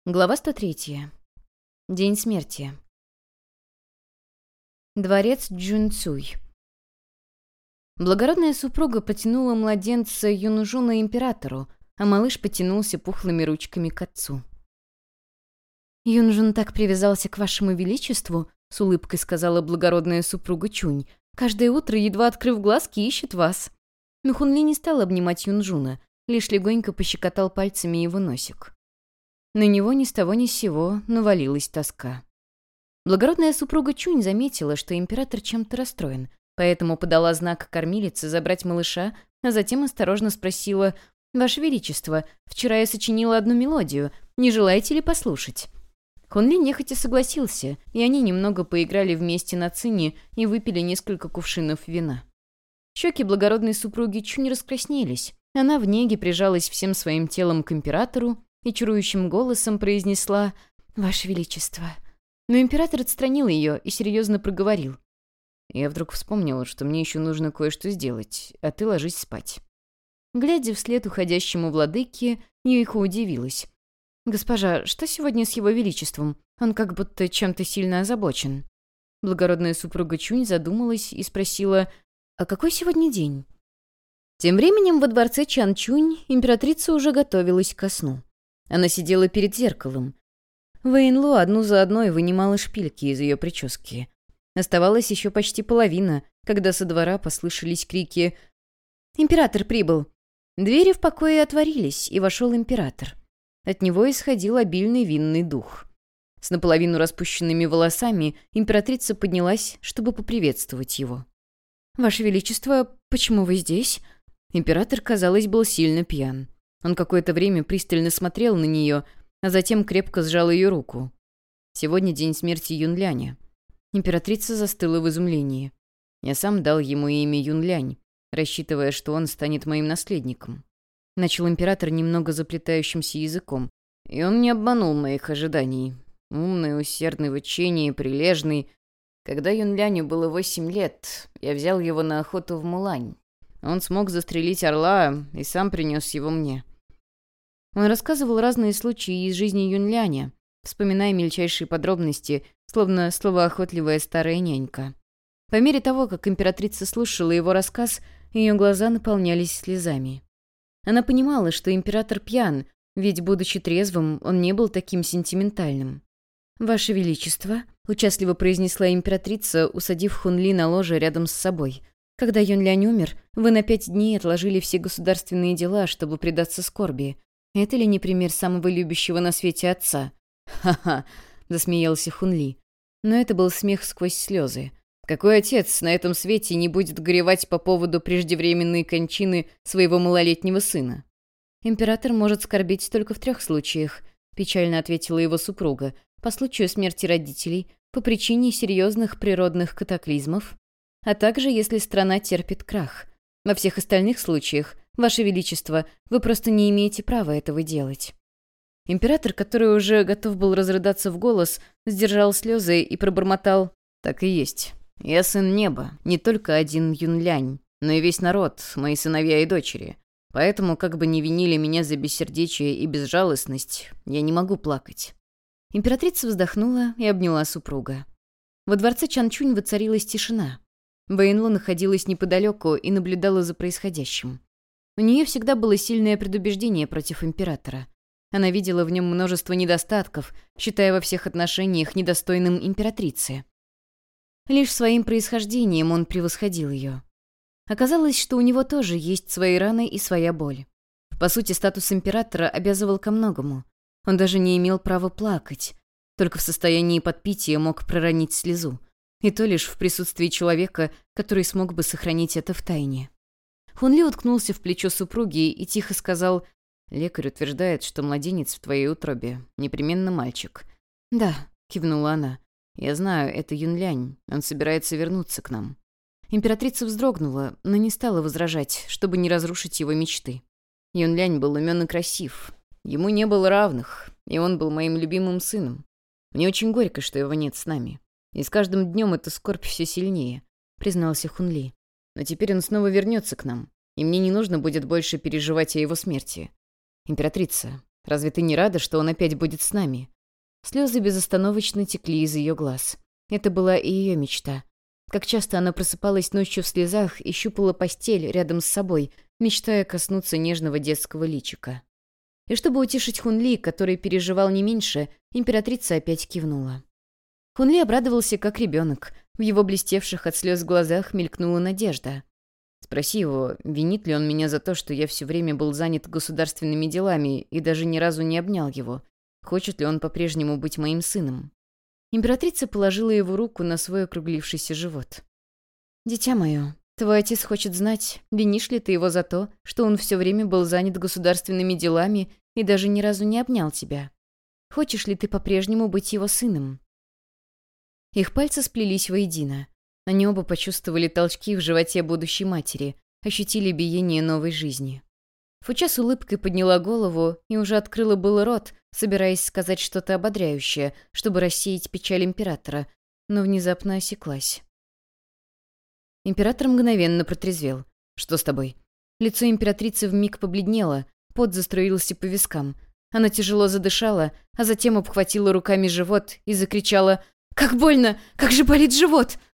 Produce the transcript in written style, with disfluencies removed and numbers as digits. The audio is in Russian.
Глава 103. День смерти. Дворец Джунцуй. Благородная супруга потянула младенца Юнжуна императору, а малыш потянулся пухлыми ручками к отцу. «Юнжун так привязался к вашему величеству», — с улыбкой сказала благородная супруга Чунь. «Каждое утро, едва открыв глазки, ищет вас». Но Хунли не стал обнимать Юнжуна, лишь легонько пощекотал пальцами его носик. На него ни с того ни с сего навалилась тоска. Благородная супруга Чунь заметила, что император чем-то расстроен, поэтому подала знак кормилице забрать малыша, а затем осторожно спросила: «Ваше Величество, вчера я сочинила одну мелодию, не желаете ли послушать?» Хунли нехотя согласился, и они немного поиграли вместе на цине и выпили несколько кувшинов вина. Щеки благородной супруги Чунь раскраснелись, она в неге прижалась всем своим телом к императору и чарующим голосом произнесла: «Ваше Величество». Но император отстранил ее и серьезно проговорил: «Я вдруг вспомнила, что мне еще нужно кое-что сделать, а ты ложись спать». Глядя вслед уходящему владыке, Юйха удивилась. «Госпожа, что сегодня с его величеством? Он как будто чем-то сильно озабочен». Благородная супруга Чунь задумалась и спросила: «А какой сегодня день?» Тем временем во дворце Чанчунь императрица уже готовилась ко сну. Она сидела перед зеркалом. Вэйнло одну за одной вынимала шпильки из ее прически. Оставалась еще почти половина, когда со двора послышались крики: «Император прибыл!». Двери в покое отворились, и вошел император. От него исходил обильный винный дух. С наполовину распущенными волосами императрица поднялась, чтобы поприветствовать его. «Ваше Величество, почему вы здесь?» Император, казалось, был сильно пьян. Он какое-то время пристально смотрел на нее, а затем крепко сжал ее руку. Сегодня день смерти Юнляня. Императрица застыла в изумлении. Я сам дал ему имя Юнлянь, рассчитывая, что он станет моим наследником. Начал император немного заплетающимся языком. И он не обманул моих ожиданий. Умный, усердный в учении, прилежный. Когда Юнляню было 8 лет, я взял его на охоту в Мулань. Он смог застрелить орла и сам принес его мне. Он рассказывал разные случаи из жизни Юнляня, вспоминая мельчайшие подробности, словно словоохотливая старая нянька. По мере того, как императрица слушала его рассказ, ее глаза наполнялись слезами. Она понимала, что император пьян, ведь, будучи трезвым, он не был таким сентиментальным. «Ваше Величество», — участливо произнесла императрица, усадив Хунли на ложе рядом с собой. «Когда Юнлянь умер, вы на 5 дней отложили все государственные дела, чтобы предаться скорби. Это ли не пример самого любящего на свете отца?» «Ха-ха», — засмеялся Хунли. Но это был смех сквозь слезы. Какой отец на этом свете не будет горевать по поводу преждевременной кончины своего малолетнего сына? «Император может скорбеть только в 3 случаях», — печально ответила его супруга: «по случаю смерти родителей, по причине серьезных природных катаклизмов, а также если страна терпит крах. Во всех остальных случаях, Ваше Величество, вы просто не имеете права этого делать». Император, который уже готов был разрыдаться в голос, сдержал слезы и пробормотал: «Так и есть. Я сын неба, не только один Юнлянь, но и весь народ, мои сыновья и дочери. Поэтому, как бы ни винили меня за бессердечие и безжалостность, я не могу плакать». Императрица вздохнула и обняла супруга. Во дворце Чанчунь воцарилась тишина. Вэйнло находилась неподалеку и наблюдала за происходящим. У нее всегда было сильное предубеждение против императора. Она видела в нем множество недостатков, считая во всех отношениях недостойным императрицы. Лишь своим происхождением он превосходил ее. Оказалось, что у него тоже есть свои раны и своя боль. По сути, статус императора обязывал ко многому. Он даже не имел права плакать. Только в состоянии подпития мог проронить слезу. И то лишь в присутствии человека, который смог бы сохранить это в тайне. Хунли уткнулся в плечо супруги и тихо сказал: «Лекарь утверждает, что младенец в твоей утробе непременно мальчик». «Да», — кивнула она. «Я знаю, это Юнлянь. Он собирается вернуться к нам». Императрица вздрогнула, но не стала возражать, чтобы не разрушить его мечты. Юнлянь был умён и красив. Ему не было равных, и он был моим любимым сыном. Мне очень горько, что его нет с нами. И с каждым днем эта скорбь все сильнее», — признался Хунли. «Но теперь он снова вернется к нам, и мне не нужно будет больше переживать о его смерти. Императрица, Разве ты не рада, что он опять будет с нами?» Слезы безостановочно текли из ее глаз. Это была и ее мечта. Как часто она просыпалась ночью в слезах и щупала постель рядом с собой, мечтая коснуться нежного детского личика. И чтобы утешить Хунли, который переживал не меньше, императрица опять кивнула. Хунли обрадовался, как ребенок. В его блестевших от слез глазах мелькнула надежда. «Спроси его, винит ли он меня за то, что я все время был занят государственными делами и даже ни разу не обнял его? Хочет ли он по-прежнему быть моим сыном?» Императрица положила его руку на свой округлившийся живот. «Дитя мое, твой отец хочет знать, винишь ли ты его за то, что он все время был занят государственными делами и даже ни разу не обнял тебя? Хочешь ли ты по-прежнему быть его сыном?» Их пальцы сплелись воедино. Они оба почувствовали толчки в животе будущей матери, ощутили биение новой жизни. Фуча с улыбкой подняла голову и уже открыла было рот, собираясь сказать что-то ободряющее, чтобы рассеять печаль императора, но внезапно осеклась. Император мгновенно протрезвел. «Что с тобой?» Лицо императрицы вмиг побледнело, пот заструился по вискам. Она тяжело задышала, а затем обхватила руками живот и закричала: «Как больно! Как же болит живот!»